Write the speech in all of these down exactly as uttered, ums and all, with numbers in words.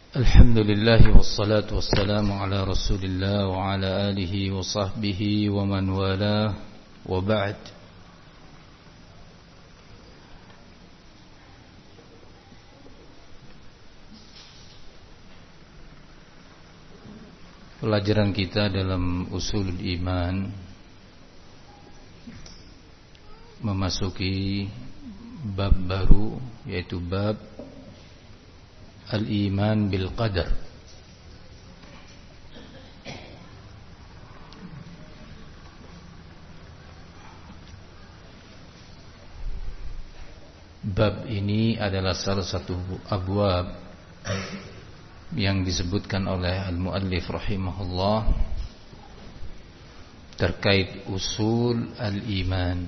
Alhamdulillah wassalatu wassalamu ala Rasulillah wa ala alihi wa sahbihi wa man wala wa ba'd. Pelajaran kita dalam usul iman memasuki bab baru, yaitu bab al-iman bil qadar. Bab ini adalah salah satu abwab yang disebutkan oleh al-muallif rahimahullah terkait usul al-iman.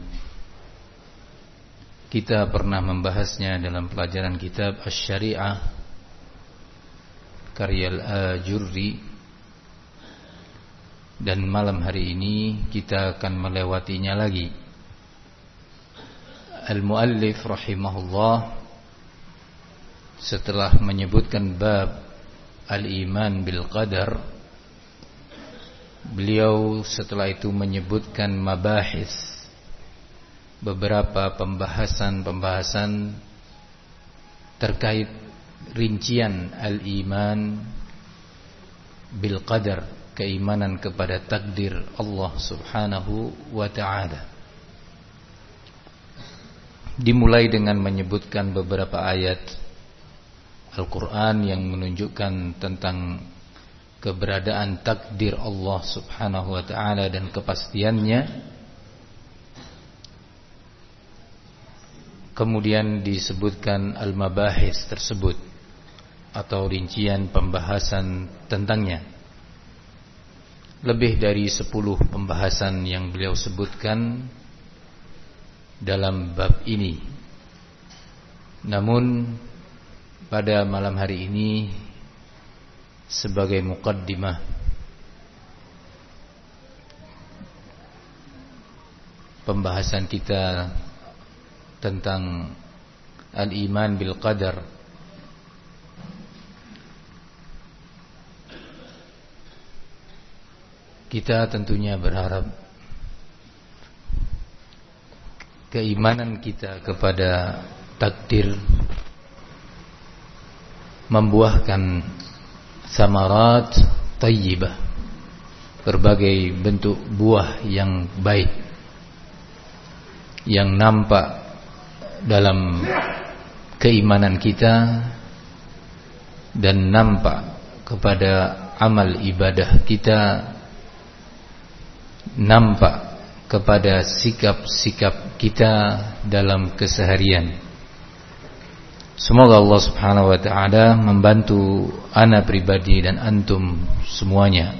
Kita pernah membahasnya dalam pelajaran kitab Asy-Syari'ah karya Al-Ajurri, dan malam hari ini kita akan melewatinya lagi. Al-muallif rahimahullah setelah menyebutkan bab al-iman bil qadar, beliau setelah itu menyebutkan mabahis, beberapa pembahasan-pembahasan terkait rincian al-iman bil qadar, keimanan kepada takdir Allah subhanahu wa ta'ala. Dimulai dengan menyebutkan beberapa ayat Al-Quran yang menunjukkan tentang keberadaan takdir Allah subhanahu wa ta'ala dan kepastiannya. Kemudian disebutkan al-mabahis tersebut atau rincian pembahasan tentangnya. Lebih dari sepuluh pembahasan yang beliau sebutkan dalam bab ini. Namun pada malam hari ini sebagai muqaddimah pembahasan kita tentang al-iman bil qadar, kita tentunya berharap keimanan kita kepada takdir membuahkan samarat thayyibah, berbagai bentuk buah yang baik yang nampak dalam keimanan kita dan nampak kepada amal ibadah kita, nampak kepada sikap-sikap kita dalam keseharian. Semoga Allah subhanahu wa ta'ala membantu ana pribadi dan antum semuanya,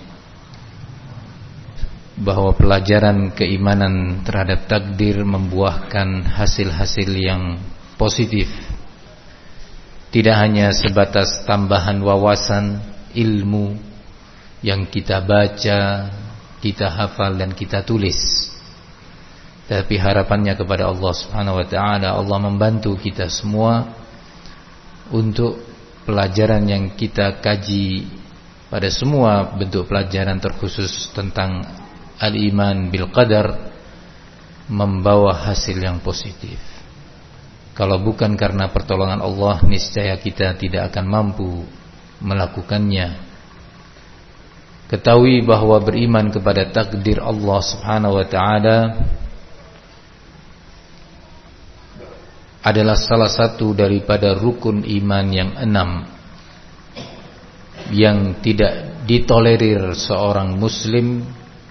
bahwa pelajaran keimanan terhadap takdir membuahkan hasil-hasil yang positif, tidak hanya sebatas tambahan wawasan ilmu yang kita baca, kita hafal dan kita tulis, tapi harapannya kepada Allah subhanahu wa ta'ala, Allah membantu kita semua untuk pelajaran yang kita kaji pada semua bentuk pelajaran, terkhusus tentang al-iman bil qadar, membawa hasil yang positif. Kalau bukan karena pertolongan Allah, niscaya kita tidak akan mampu melakukannya. Ketahui bahwa beriman kepada takdir Allah subhanahu wa ta'ala adalah salah satu daripada rukun iman yang enam, yang tidak ditolerir seorang muslim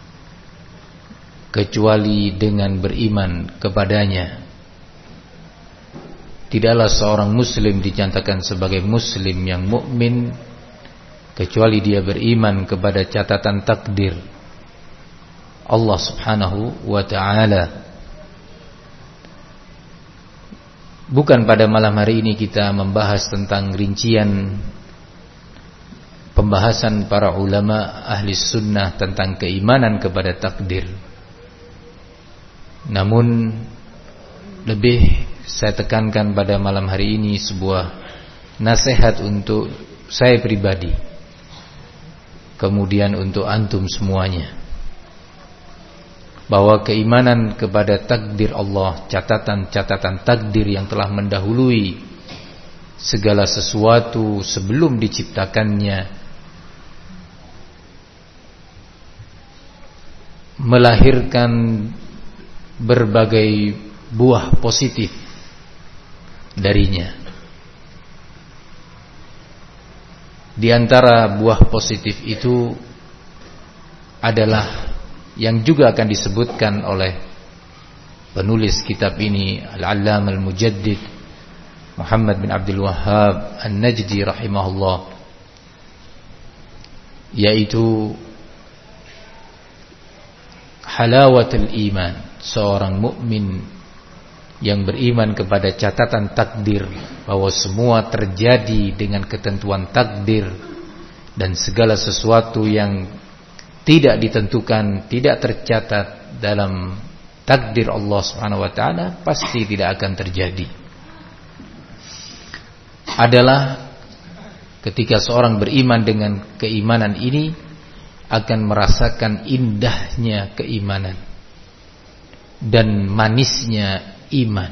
kecuali dengan beriman kepadanya. Tidaklah seorang muslim dinyatakan sebagai muslim yang mukmin kecuali dia beriman kepada catatan takdir Allah subhanahu wa ta'ala. Bukan pada malam hari ini kita membahas tentang rincian pembahasan para ulama ahli sunnah tentang keimanan kepada takdir. Namun lebih saya tekankan pada malam hari ini sebuah nasihat untuk saya pribadi, kemudian untuk antum semuanya, bahwa keimanan kepada takdir Allah, catatan-catatan takdir yang telah mendahului segala sesuatu sebelum diciptakannya, melahirkan berbagai buah positif darinya. Di antara buah positif itu adalah yang juga akan disebutkan oleh penulis kitab ini, Al-Allamah Al-Mujaddid Muhammad bin Abdul Wahhab An-Najdi rahimahullah, yaitu halawatul iman. Seorang mukmin yang beriman kepada catatan takdir, bahwa semua terjadi dengan ketentuan takdir, dan segala sesuatu yang tidak ditentukan, tidak tercatat dalam takdir Allah Subhanahu wa taala pasti tidak akan terjadi. Adalah ketika seorang beriman dengan keimanan ini akan merasakan indahnya keimanan dan manisnya iman.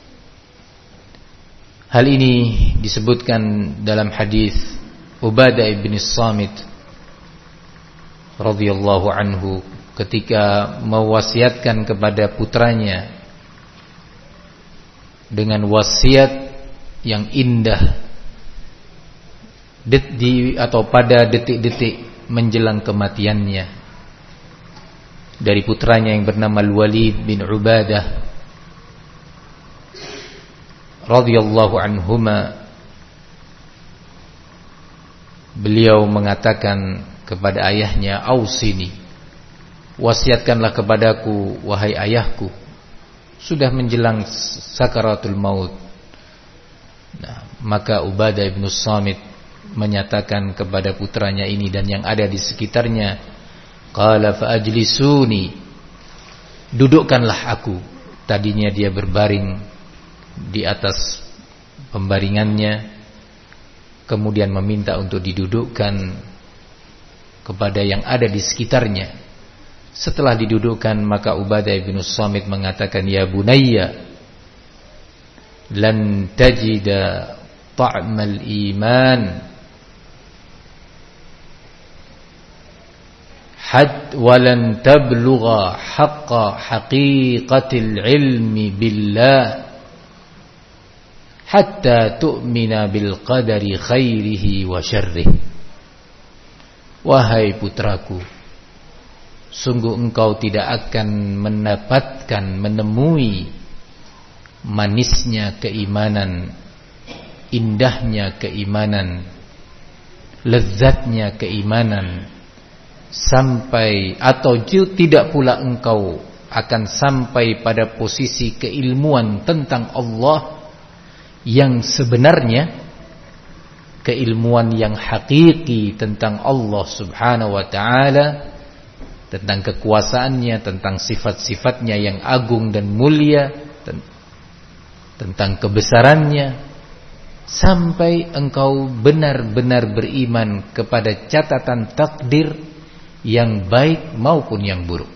Hal ini disebutkan dalam hadis Ubadah bin Samit radhiyallahu anhu ketika mewasiatkan kepada putranya dengan wasiat yang indah di atau pada detik-detik menjelang kematiannya, dari putranya yang bernama Al-Walid bin Ubadah radhiyallahu anhuma. Beliau mengatakan kepada ayahnya, "Ausini, wasiatkanlah kepadaku wahai ayahku." Sudah menjelang sakaratul maut. Nah, maka Ubadah bin Samit menyatakan kepada putranya ini dan yang ada di sekitarnya, qala fa ajlisuni, dudukkanlah aku. Tadinya dia berbaring di atas pembaringannya, kemudian meminta untuk didudukkan kepada yang ada di sekitarnya. Setelah didudukkan, maka Ubadah bin Samit mengatakan, "Ya bunayya, lan tajida ta'mal iman had walan tablugha haqqa haqiqatil ilmi billah hatta tu'mina bil qadari khairihi wa syarrihi." Wahai putraku, sungguh engkau tidak akan mendapatkan, menemui manisnya keimanan, indahnya keimanan, lezatnya keimanan, sampai atau tidak pula engkau akan sampai pada posisi keilmuan tentang Allah yang sebenarnya, keilmuan yang hakiki tentang Allah Subhanahu wa ta'ala, tentang kekuasaannya, tentang sifat-sifatnya yang agung dan mulia, tentang kebesarannya, sampai engkau benar-benar beriman kepada catatan takdir yang baik maupun yang buruk.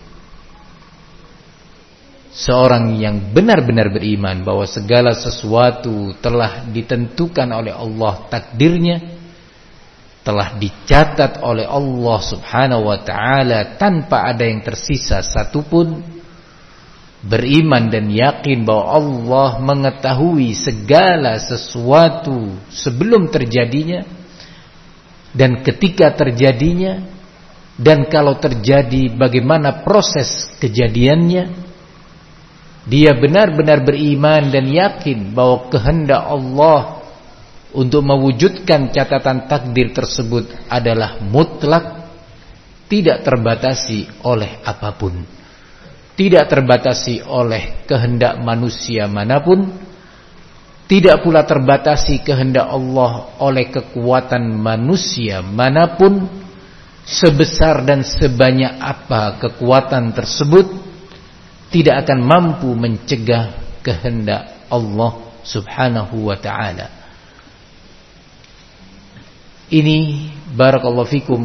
Seorang yang benar-benar beriman bahwa segala sesuatu telah ditentukan oleh Allah takdirnya, telah dicatat oleh Allah Subhanahu wa ta'ala tanpa ada yang tersisa satupun, beriman dan yakin bahwa Allah mengetahui segala sesuatu sebelum terjadinya dan ketika terjadinya, dan kalau terjadi bagaimana proses kejadiannya. Dia benar-benar beriman dan yakin bahwa kehendak Allah untuk mewujudkan catatan takdir tersebut adalah mutlak, tidak terbatasi oleh apapun, tidak terbatasi oleh kehendak manusia manapun, tidak pula terbatasi kehendak Allah oleh kekuatan manusia manapun. Sebesar dan sebanyak apa kekuatan tersebut tidak akan mampu mencegah kehendak Allah Subhanahu wa ta'ala. Ini barakallahu fikum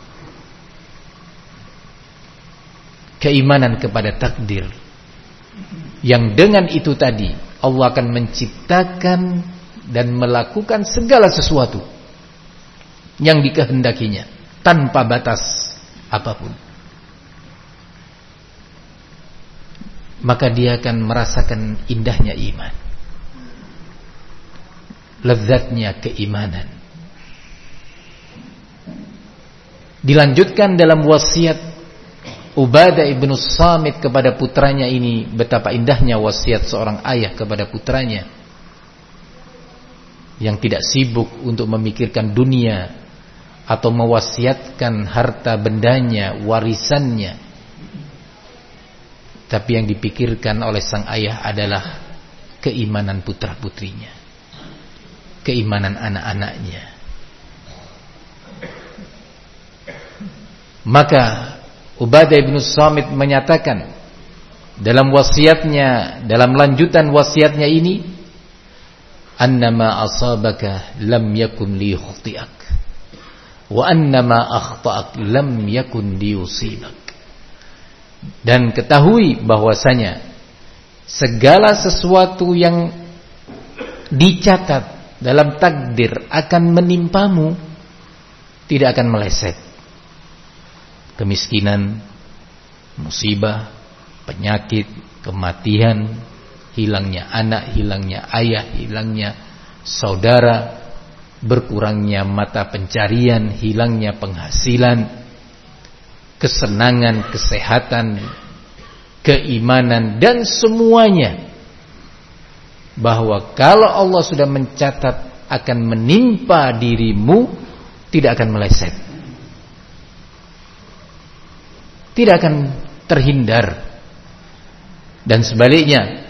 keimanan kepada takdir, yang dengan itu tadi Allah akan menciptakan dan melakukan segala sesuatu yang dikehendakinya tanpa batas apapun. Maka dia akan merasakan indahnya iman, lezatnya keimanan. Dilanjutkan dalam wasiat Ubadah ibnu Samit kepada putranya ini, betapa indahnya wasiat seorang ayah kepada putranya yang tidak sibuk untuk memikirkan dunia atau mewasiatkan harta bendanya, warisannya, tapi yang dipikirkan oleh sang ayah adalah keimanan putra-putrinya, keimanan anak-anaknya. Maka Ubadah ibnu Samit menyatakan dalam wasiatnya, dalam lanjutan wasiatnya ini, annama asabaka lam yakun liyukhti'ak wa annama akhta'ak lam yakun liyusibak. Dan ketahui bahwasanya segala sesuatu yang dicatat dalam takdir akan menimpamu tidak akan meleset. Kemiskinan, musibah, penyakit, kematian, hilangnya anak, hilangnya ayah, hilangnya saudara, berkurangnya mata pencarian, hilangnya penghasilan, kesenangan, kesehatan, keimanan, dan semuanya. Bahwa kalau Allah sudah mencatat akan menimpa dirimu, tidak akan meleset, tidak akan terhindar. Dan sebaliknya,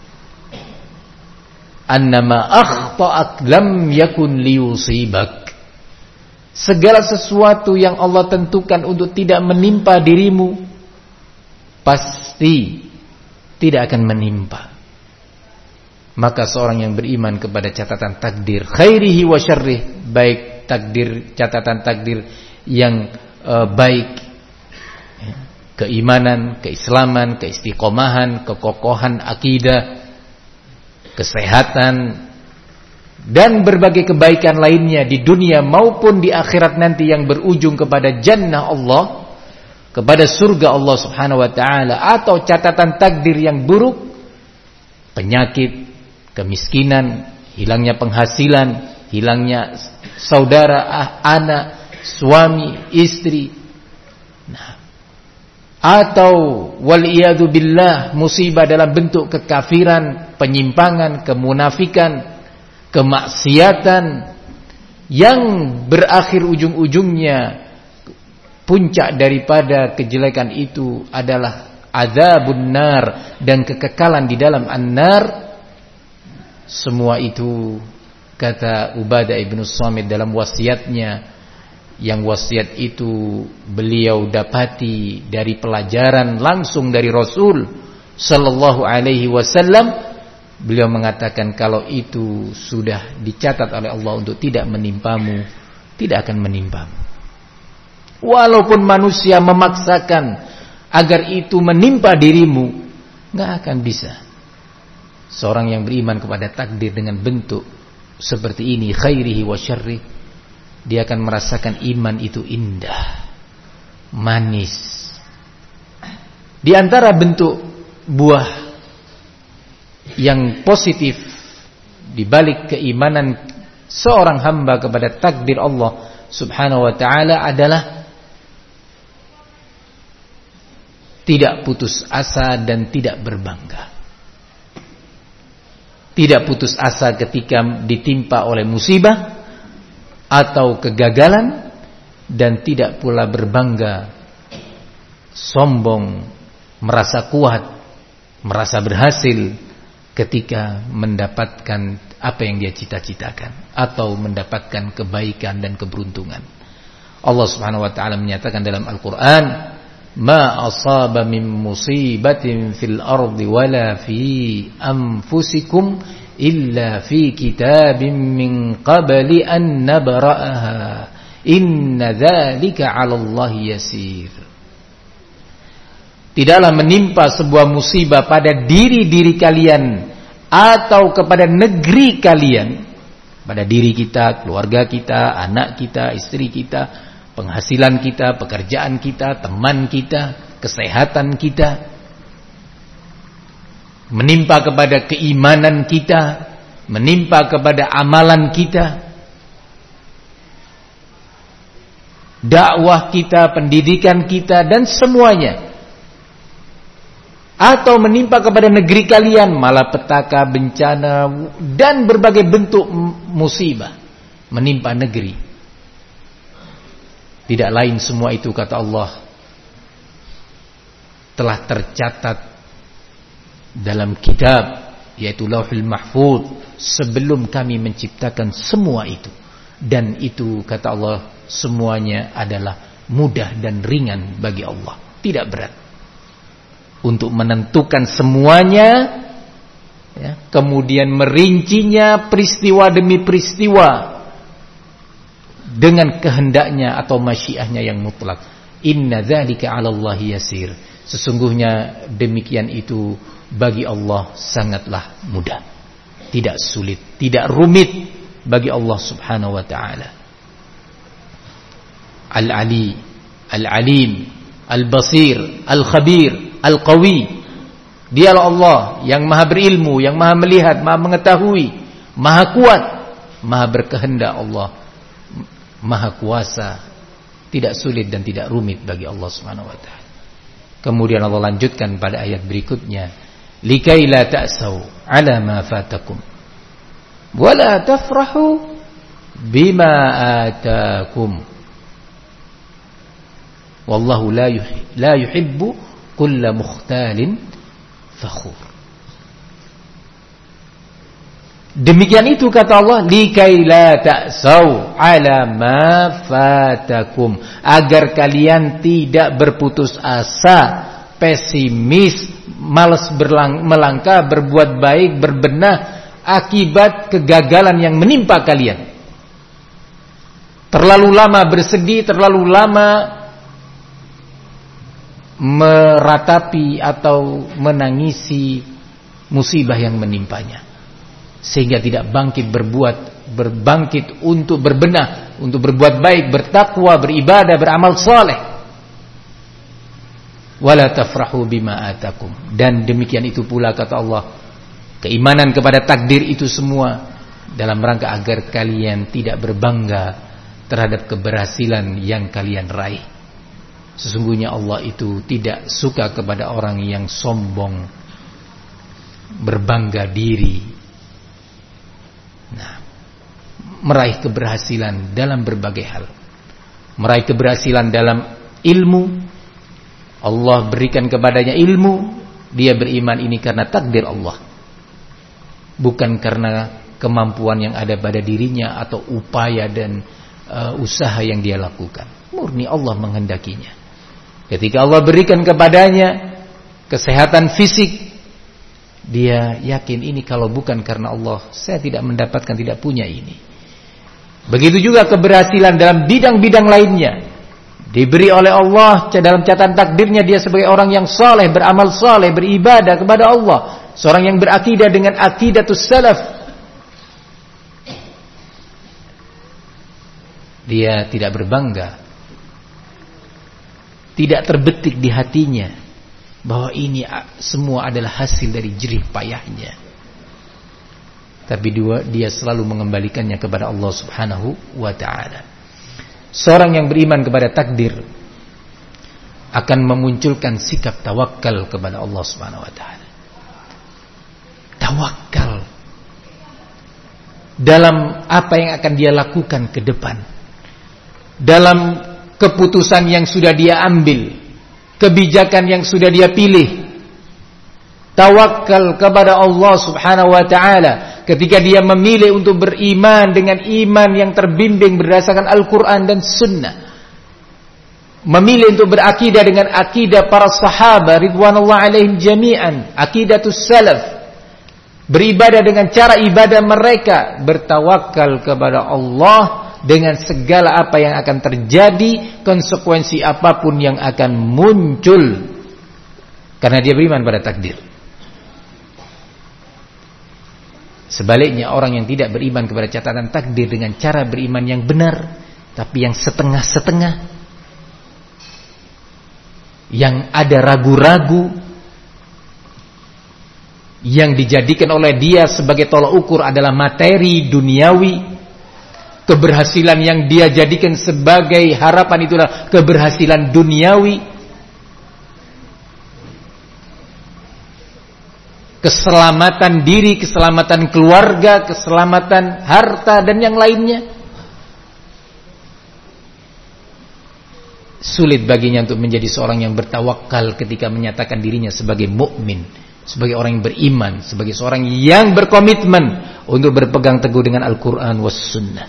annama akhta'ak lam yakun liyusibak, segala sesuatu yang Allah tentukan untuk tidak menimpa dirimu pasti tidak akan menimpa. Maka seorang yang beriman kepada catatan takdir, khairihi wa syarrih, baik takdir, catatan takdir yang uh, baik, keimanan, keislaman, keistiqomahan, kekokohan akidah, kesehatan, dan berbagai kebaikan lainnya di dunia maupun di akhirat nanti yang berujung kepada jannah Allah, kepada surga Allah subhanahu wa ta'ala. Atau catatan takdir yang buruk, penyakit, kemiskinan, hilangnya penghasilan, hilangnya saudara, anak, suami, istri, nah, atau waliyadu billah, musibah dalam bentuk kekafiran, penyimpangan, kemunafikan, kemaksiatan, yang berakhir ujung-ujungnya puncak daripada kejelekan itu adalah azabun nar, dan kekekalan di dalam an-nar. Semua itu, kata Ubadah ibnu Samit dalam wasiatnya, yang wasiat itu beliau dapati dari pelajaran langsung dari Rasul sallallahu alaihi wasallam. Beliau mengatakan kalau itu sudah dicatat oleh Allah untuk tidak menimpamu, tidak akan menimpamu. Walaupun manusia memaksakan agar itu menimpa dirimu, gak akan bisa. Seorang yang beriman kepada takdir dengan bentuk seperti ini, khairihi wa syarrih, dia akan merasakan iman itu indah, manis. Di antara bentuk buah yang positif di balik keimanan seorang hamba kepada takdir Allah subhanahu wa ta'ala adalah tidak putus asa dan tidak berbangga. Tidak putus asa ketika ditimpa oleh musibah atau kegagalan, dan tidak pula berbangga, sombong, merasa kuat, merasa berhasil ketika mendapatkan apa yang dia cita-citakan atau mendapatkan kebaikan dan keberuntungan. Allah Subhanahu wa taala menyatakan dalam Al-Qur'an, "Ma asaba min musibatin fil ardi wala fi anfusikum illa fi kitabim min qabli an nabra'aha Inna dzalika 'alallahi yasir. Tidaklah menimpa sebuah musibah pada diri-diri kalian atau kepada negeri kalian, pada diri kita, keluarga kita, anak kita, istri kita, penghasilan kita, pekerjaan kita, teman kita, kesehatan kita, menimpa kepada keimanan kita, menimpa kepada amalan kita, dakwah kita, pendidikan kita, dan semuanya. Atau menimpa kepada negeri kalian malapetaka, bencana, dan berbagai bentuk musibah menimpa negeri. Tidak lain semua itu, kata Allah, telah tercatat dalam kitab, yaitu Lauhul Mahfuz, sebelum kami menciptakan semua itu. Dan itu, kata Allah, semuanya adalah mudah dan ringan bagi Allah, tidak berat untuk menentukan semuanya, ya, kemudian merincinya peristiwa demi peristiwa dengan kehendaknya atau masyiahnya yang mutlak. Inna dzalika 'alallahi yasir. Sesungguhnya demikian itu bagi Allah sangatlah mudah, tidak sulit, tidak rumit bagi Allah Subhanahu wa taala. Al-Ali, Al-Alim, Al-Basir, Al-Khabir, Al-Qawi. Dialah Allah yang maha berilmu, yang maha melihat, maha mengetahui, maha kuat, maha berkehendak. Allah maha kuasa, tidak sulit dan tidak rumit bagi Allah Subhanahu wa taala. Kemudian Allah lanjutkan pada ayat berikutnya, likai la ta'sau 'ala ma fatakum wa la tafrahu bima atakum. Wallahu la yuhibbu, la yuhibbu kulla mukhtalin fakhur. Demikian itu, kata Allah, likai la ta'sau 'ala ma fatakum, agar kalian tidak berputus asa, pesimis, malas berlang, melangkah, berbuat baik, berbenah akibat kegagalan yang menimpa kalian. Terlalu lama bersedih, terlalu lama meratapi atau menangisi musibah yang menimpanya, sehingga tidak bangkit berbuat, berbangkit untuk berbenah, untuk berbuat baik, bertakwa, beribadah, beramal saleh. Wala tafrahu bima atakum. Dan demikian itu pula, kata Allah, keimanan kepada takdir itu semua dalam rangka agar kalian tidak berbangga terhadap keberhasilan yang kalian raih. Sesungguhnya Allah itu tidak suka kepada orang yang sombong, berbangga diri, nah, meraih keberhasilan dalam berbagai hal. Meraih keberhasilan dalam ilmu, Allah berikan kepadanya ilmu, dia beriman ini karena takdir Allah, bukan karena kemampuan yang ada pada dirinya atau upaya dan uh, usaha yang dia lakukan. Murni Allah menghendakinya. Ketika Allah berikan kepadanya kesehatan fisik, dia yakin ini kalau bukan karena Allah, saya tidak mendapatkan, tidak punya ini. Begitu juga keberhasilan dalam bidang-bidang lainnya, diberi oleh Allah dalam catatan takdirnya, dia sebagai orang yang saleh, beramal saleh, beribadah kepada Allah, seorang yang berakidah dengan aqidatus salaf. Dia tidak berbangga, tidak terbetik di hatinya bahwa ini semua adalah hasil dari jerih payahnya, tapi dua, dia selalu mengembalikannya kepada Allah Subhanahu wa ta'ala. Seorang yang beriman kepada takdir akan memunculkan sikap tawakal kepada Allah Subhanahu wa ta'ala. Tawakal dalam apa yang akan dia lakukan ke depan, dalam keputusan yang sudah dia ambil, kebijakan yang sudah dia pilih. Tawakal kepada Allah Subhanahu wa ta'ala ketika dia memilih untuk beriman dengan iman yang terbimbing berdasarkan Al-Quran dan Sunnah, memilih untuk berakidah dengan akidah para sahabat ridwanullah alaihim jami'an, akidatus salaf, beribadah dengan cara ibadah mereka, bertawakal kepada Allah dengan segala apa yang akan terjadi, konsekuensi apapun yang akan muncul, karena dia beriman pada takdir. Sebaliknya, orang yang tidak beriman kepada catatan takdir dengan cara beriman yang benar, tapi yang setengah-setengah, yang ada ragu-ragu, yang dijadikan oleh dia sebagai tolak ukur adalah materi duniawi, keberhasilan yang dia jadikan sebagai harapan itulah keberhasilan duniawi, keselamatan diri, keselamatan keluarga, keselamatan harta dan yang lainnya. Sulit baginya untuk menjadi seorang yang bertawakal ketika menyatakan dirinya sebagai mukmin, sebagai orang yang beriman, sebagai seorang yang berkomitmen untuk berpegang teguh dengan Al-Quran was Sunnah.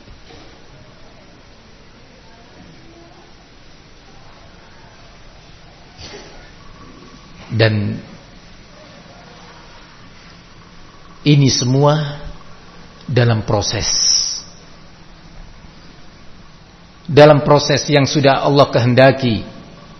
Dan ini semua dalam proses, dalam proses yang sudah Allah kehendaki,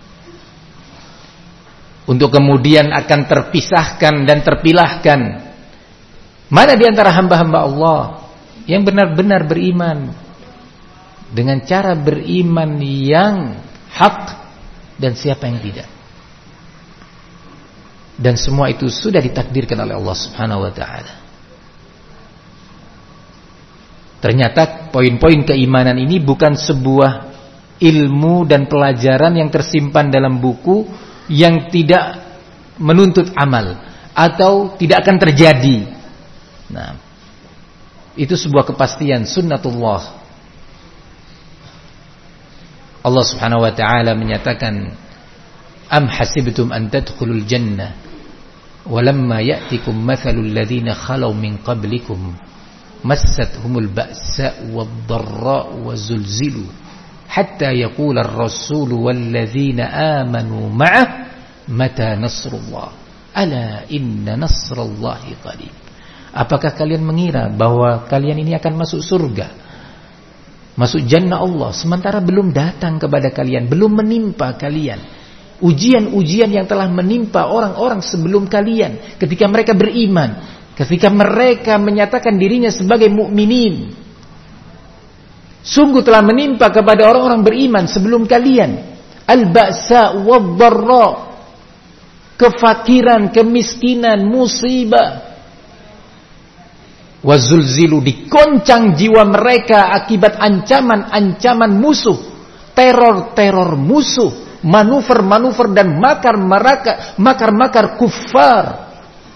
untuk kemudian akan terpisahkan dan terpilahkan mana di antara hamba-hamba Allah yang benar-benar beriman dengan cara beriman yang hak, dan siapa yang tidak. Dan semua itu sudah ditakdirkan oleh Allah Subhanahu wa ta'ala. Ternyata poin-poin keimanan ini bukan sebuah ilmu dan pelajaran yang tersimpan dalam buku yang tidak menuntut amal atau tidak akan terjadi. Nah, itu sebuah kepastian sunnatullah. Allah Subhanahu wa ta'ala menyatakan, am hasibtum an tadkhulul jannah walamma ya'tikum mathalul ladzina khalau min qablikum massathumul ba'sa wad-dharra'u wazulzilu hatta yaqula ar-rasulu walladzina amanu ma'ah mata nasrullah ala inna nasrallahi qarib. Apakah kalian mengira bahwa kalian ini akan masuk surga, masuk jannah Allah, sementara belum datang kepada kalian, belum menimpa kalian ujian-ujian yang telah menimpa orang-orang sebelum kalian ketika mereka beriman, ketika mereka menyatakan dirinya sebagai mukminin. Sungguh telah menimpa kepada orang-orang beriman sebelum kalian al-ba'sa wad-dharra, kefakiran, kemiskinan, musibah. Wazulzilu, dikoncang jiwa mereka akibat ancaman-ancaman musuh, teror-teror musuh, manuver-manuver dan makar-makar makar-makar kufar.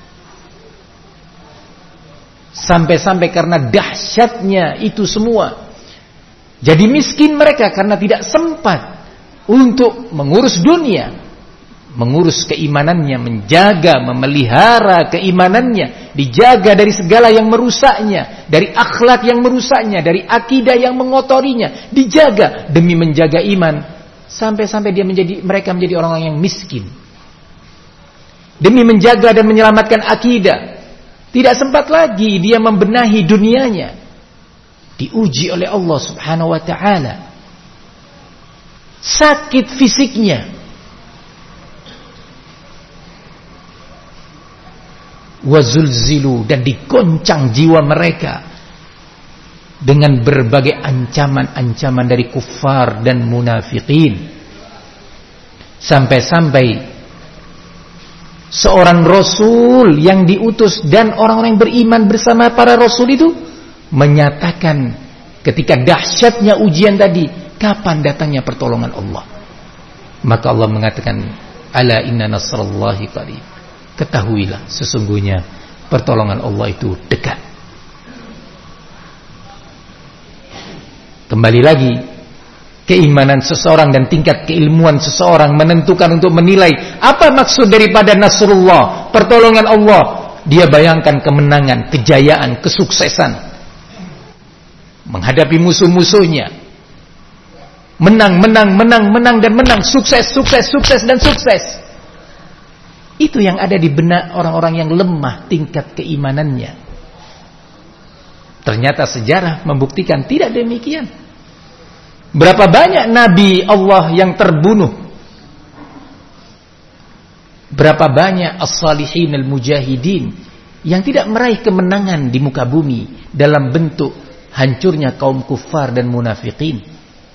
Sampai-sampai karena dahsyatnya itu semua, jadi miskin mereka karena tidak sempat untuk mengurus dunia, mengurus keimanannya, menjaga, memelihara keimanannya, dijaga dari segala yang merusaknya, dari akhlak yang merusaknya, dari akidah yang mengotorinya, dijaga demi menjaga iman. Sampai-sampai dia menjadi, mereka menjadi orang-orang yang miskin. Demi menjaga dan menyelamatkan akidah, tidak sempat lagi dia membenahi dunianya. Diuji oleh Allah Subhanahu wa ta'ala. Sakit fisiknya, wazulzilu, dan digoncang jiwa mereka dengan berbagai ancaman-ancaman dari kufar dan munafikin. Sampai-sampai seorang rasul yang diutus dan orang-orang yang beriman bersama para rasul itu menyatakan ketika dahsyatnya ujian tadi, kapan datangnya pertolongan Allah? Maka Allah mengatakan, ala inna nasrallahi qarib. Ketahuilah, sesungguhnya pertolongan Allah itu dekat. Kembali lagi, keimanan seseorang dan tingkat keilmuan seseorang menentukan untuk menilai apa maksud daripada nasrullah, pertolongan Allah. Dia bayangkan kemenangan, kejayaan, kesuksesan menghadapi musuh-musuhnya, menang, menang, menang, menang dan menang, sukses, sukses, sukses dan sukses. Itu yang ada di benak orang-orang yang lemah tingkat keimanannya. Ternyata sejarah membuktikan tidak demikian. Berapa banyak nabi Allah yang terbunuh? Berapa banyak as-salihin al-mujahidin yang tidak meraih kemenangan di muka bumi dalam bentuk hancurnya kaum kufar dan munafikin?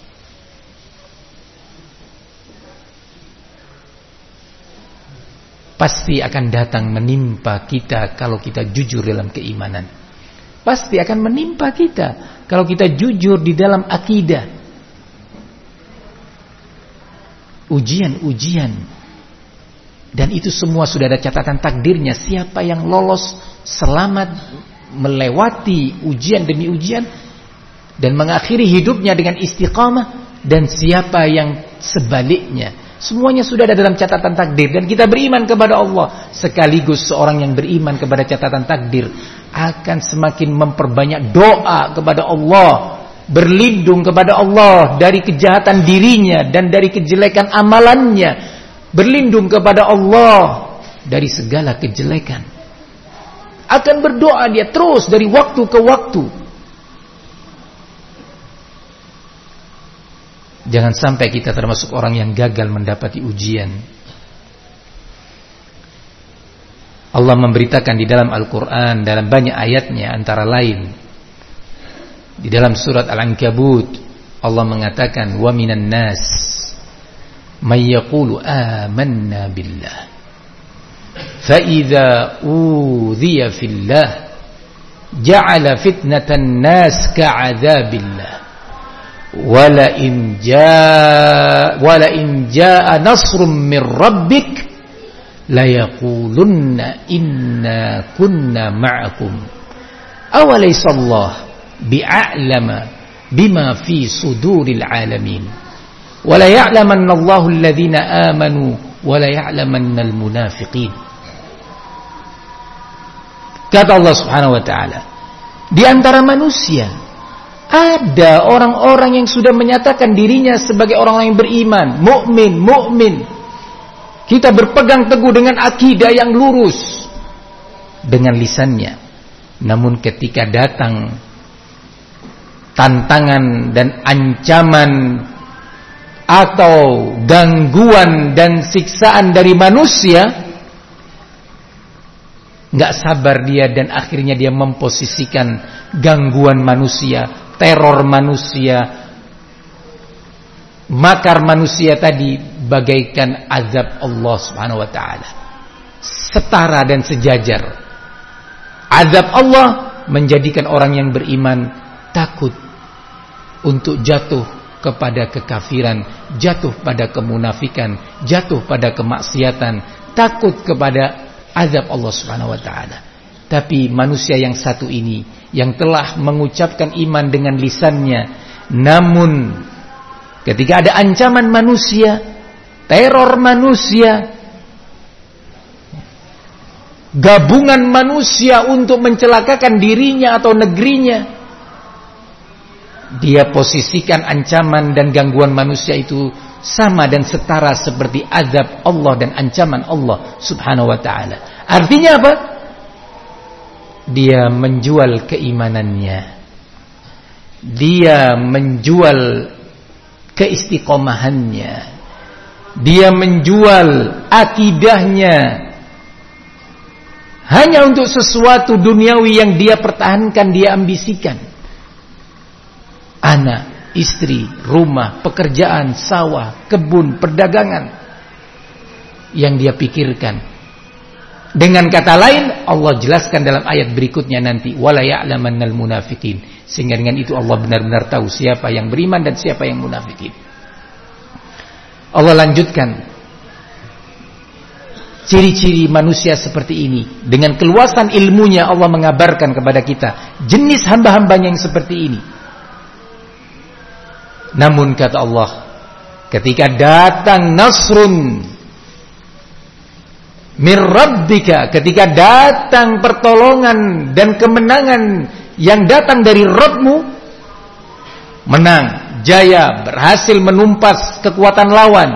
Pasti akan datang menimpa kita kalau kita jujur dalam keimanan. Pasti akan menimpa kita kalau kita jujur di dalam akidah. Ujian-ujian, dan itu semua sudah ada catatan takdirnya. Siapa yang lolos selamat melewati ujian demi ujian dan mengakhiri hidupnya dengan istiqamah, dan siapa yang sebaliknya, semuanya sudah ada dalam catatan takdir. Dan kita beriman kepada Allah. Sekaligus seorang yang beriman kepada catatan takdir akan semakin memperbanyak doa kepada Allah, berlindung kepada Allah dari kejahatan dirinya dan dari kejelekan amalannya, berlindung kepada Allah dari segala kejelekan. Akan berdoa dia terus dari waktu ke waktu. Jangan sampai kita termasuk orang yang gagal mendapati ujian. Allah memberitakan di dalam Al-Quran, dalam banyak ayatnya, antara lain di dalam surat Al-Ankabut, Allah mengatakan, wa minan nas may yaqulu amanna billah fa idza udhiya fillah ja'ala fitnatan nas ka'adzabillah wala in jaa wala in jaa nasrun min rabbik la yaqulunna inna kunna ma'akum awalaysa Allah bi'a'lama bima fi suduril alamin wala ya'lamanna Allahu alladhina amanu wala ya'lamanna almunafiqin. Kata Allah Subhanahu wa taala, di antara manusia ada orang-orang yang sudah menyatakan dirinya sebagai orang yang beriman, mukmin, mukmin. Kita berpegang teguh dengan akidah yang lurus dengan lisannya. Namun ketika datang tantangan dan ancaman atau gangguan dan siksaan dari manusia, nggak sabar dia dan akhirnya dia memposisikan gangguan manusia, teror manusia, makar manusia tadi bagaikan azab Allah Subhanahu wa taala, setara dan sejajar. Azab Allah menjadikan orang yang beriman takut untuk jatuh kepada kekafiran, jatuh pada kemunafikan, jatuh pada kemaksiatan, takut kepada azab Allah Subhanahu wa taala. Tapi manusia yang satu ini, yang telah mengucapkan iman dengan lisannya, namun ketika ada ancaman manusia, teror manusia, gabungan manusia untuk mencelakakan dirinya atau negerinya, dia posisikan ancaman dan gangguan manusia itu sama dan setara seperti azab Allah dan ancaman Allah Subhanahu wa taala. Artinya apa? Dia menjual keimanannya. Dia menjual keistiqomahannya. Dia menjual akidahnya hanya untuk sesuatu duniawi yang dia pertahankan, dia ambisikan. Anak, istri, rumah, pekerjaan, sawah, kebun, perdagangan yang dia pikirkan. Dengan kata lain, Allah jelaskan dalam ayat berikutnya nanti, wala ya'lamannal munafiqin. Sehingga dengan itu Allah benar-benar tahu siapa yang beriman dan siapa yang munafikin. Allah lanjutkan, ciri-ciri manusia seperti ini. Dengan keluasan ilmunya Allah mengabarkan kepada kita jenis hamba-hambanya yang seperti ini. Namun kata Allah, ketika datang nasrun mir rabbika, ketika datang pertolongan dan kemenangan yang datang dari Rabbmu, menang, jaya, berhasil menumpas kekuatan lawan,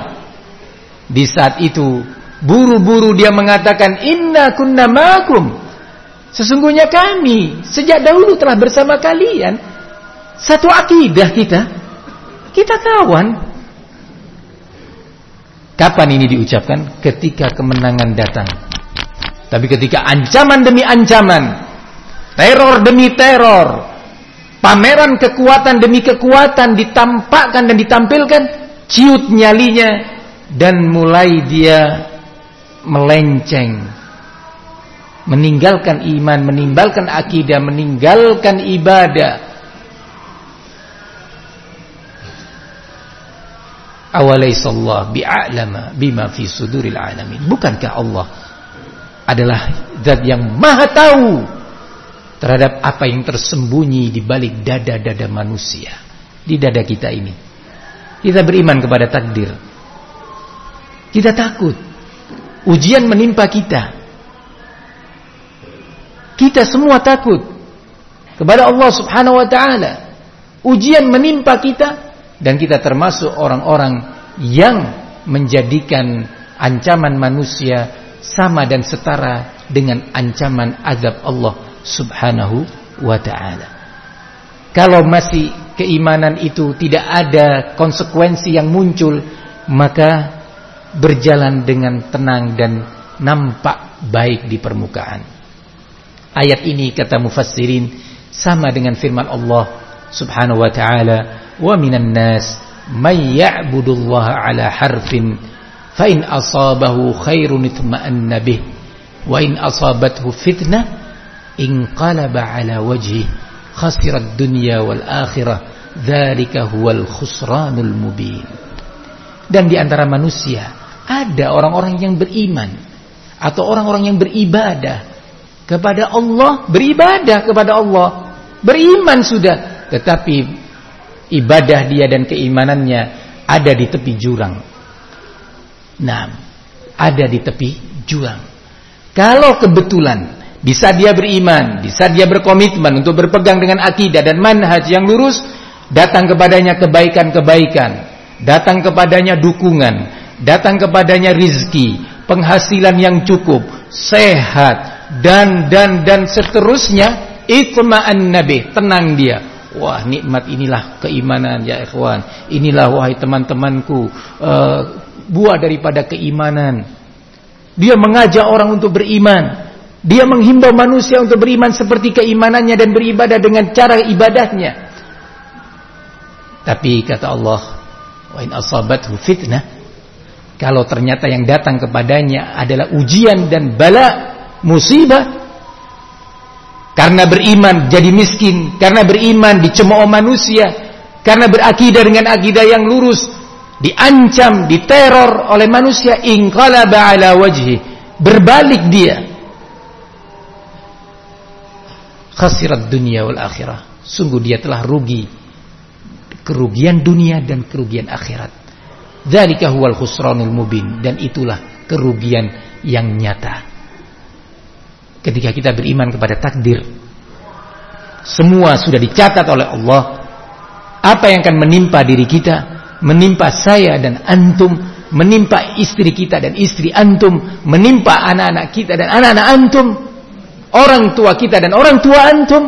di saat itu buru-buru dia mengatakan inna kunna ma'akum, Sesungguhnya kami sejak dahulu telah bersama kalian. Satu akidah kita. Kita kawan. Kapan ini diucapkan? Ketika kemenangan datang. Tapi ketika ancaman demi ancaman, teror demi teror, pameran kekuatan demi kekuatan ditampakkan dan ditampilkan, ciut nyalinya dan mulai dia melenceng, meninggalkan iman, meninggalkan akidah, meninggalkan ibadah. Awalaysallahu bi'a'lama bima fi suduril alamin. Bukankah Allah adalah zat yang maha tahu terhadap apa yang tersembunyi di balik dada-dada manusia, di dada kita ini. Kita beriman kepada takdir. Kita takut ujian menimpa kita. Kita semua takut kepada Allah Subhanahu wa taala. Ujian menimpa kita dan kita termasuk orang-orang yang menjadikan ancaman manusia sama dan setara dengan ancaman azab Allah Subhanahu wa ta'ala. Kalau masih keimanan itu tidak ada konsekuensi yang muncul, maka berjalan dengan tenang dan nampak baik di permukaan. Ayat ini kata mufassirin sama dengan firman Allah Subhanahu wa ta'ala, wa minan nas may ya'budullaha ala harfin fa in asabahu khairun itma'anna bih wa in asabathu fitnah inqalaba ala wajhi khasirat dunya wal akhirah dzalika huwal khusranul mubin. Dan di antara manusia ada orang-orang yang beriman atau orang-orang yang beribadah kepada Allah, beribadah kepada Allah, beriman sudah, tetapi ibadah dia dan keimanannya ada di tepi jurang. Nah, ada di tepi jurang. Kalau kebetulan bisa dia beriman, bisa dia berkomitmen untuk berpegang dengan akidah dan manhaj yang lurus, datang kepadanya kebaikan-kebaikan, datang kepadanya dukungan, datang kepadanya rizki, penghasilan yang cukup, sehat, dan dan dan seterusnya, itma'anna bih, tenang dia. Wah, nikmat inilah keimanan ya ikhwan. Inilah wahai teman-temanku uh, buah daripada keimanan. Dia mengajak orang untuk beriman. Dia menghimbau manusia untuk beriman seperti keimanannya dan beribadah dengan cara ibadahnya. Tapi kata Allah, wa in asabathu fitnah, kalau ternyata yang datang kepadanya adalah ujian dan bala, musibah, karena beriman jadi miskin, karena beriman dicemooh manusia, karena berakidah dengan akidah yang lurus diancam, diteror oleh manusia, inqalaba ala wajhi, berbalik dia, khasirat dunya wal akhirah, sungguh dia telah rugi, kerugian dunia dan kerugian akhirat. Dzalika huwal khusranul mubin, dan itulah kerugian yang nyata. Ketika kita beriman kepada takdir, semua sudah dicatat oleh Allah. Apa yang akan menimpa diri kita, menimpa saya dan antum, menimpa istri kita dan istri antum, menimpa anak-anak kita dan anak-anak antum, orang tua kita dan orang tua antum.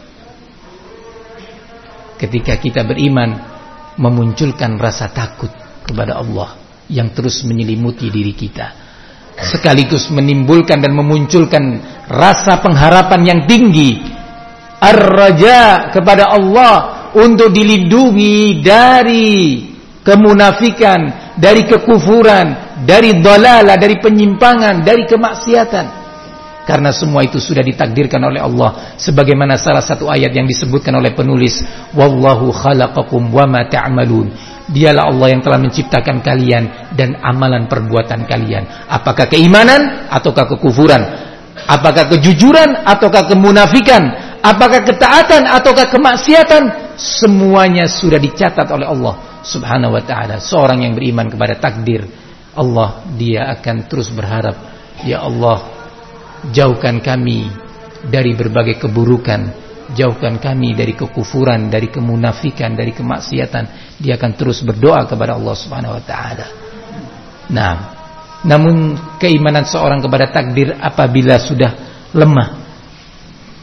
Ketika kita beriman, memunculkan rasa takut kepada Allah yang terus menyelimuti diri kita, sekaligus menimbulkan dan memunculkan rasa pengharapan yang tinggi, ar-raja kepada Allah untuk dilindungi dari kemunafikan, dari kekufuran, dari dhalalah, dari penyimpangan, dari kemaksiatan. Karena semua itu sudah ditakdirkan oleh Allah, sebagaimana salah satu ayat yang disebutkan oleh penulis, wallahu khalaqakum wama ta'malun. Dialah Allah yang telah menciptakan kalian dan amalan perbuatan kalian. Apakah keimanan ataukah kekufuran? Apakah kejujuran ataukah kemunafikan? Apakah ketaatan ataukah kemaksiatan? Semuanya sudah dicatat oleh Allah Subhanahu wa ta'ala. Seorang yang beriman kepada takdir Allah, dia akan terus berharap, ya Allah, jauhkan kami dari berbagai keburukan, jauhkan kami dari kekufuran, dari kemunafikan, dari kemaksiatan. Dia akan terus berdoa kepada Allah Subhanahu wa ta'ala. Nah, namun keimanan seorang kepada takdir apabila sudah lemah,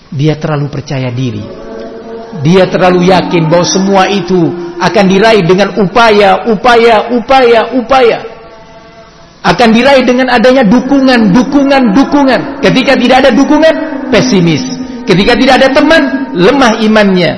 Dia terlalu percaya diri. Dia terlalu yakin bahwa semua itu akan diraih dengan upaya, upaya, upaya, upaya. Akan diraih dengan adanya dukungan, dukungan, dukungan. Ketika tidak ada dukungan, pesimis. Ketika tidak ada teman, lemah imannya.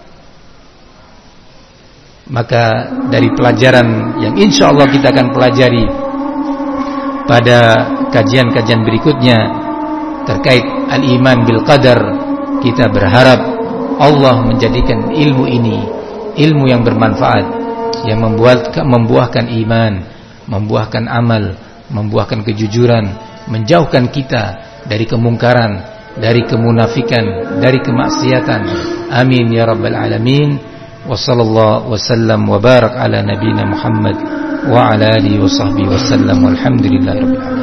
Maka dari pelajaran yang insya Allah kita akan pelajari pada kajian-kajian berikutnya terkait al-iman bil qadar, kita berharap Allah menjadikan ilmu ini ilmu yang bermanfaat, yang membuat membuahkan iman, membuahkan amal, membuahkan kejujuran, menjauhkan kita dari kemungkaran, dari kemunafikan, dari kemaksiatan. Amin ya rabbal alamin. Wa sallallahu wasallam wa barak ala nabiyina Muhammad wa ala alihi wa sahbihi wasallam walhamdulillahi rabbil alamin.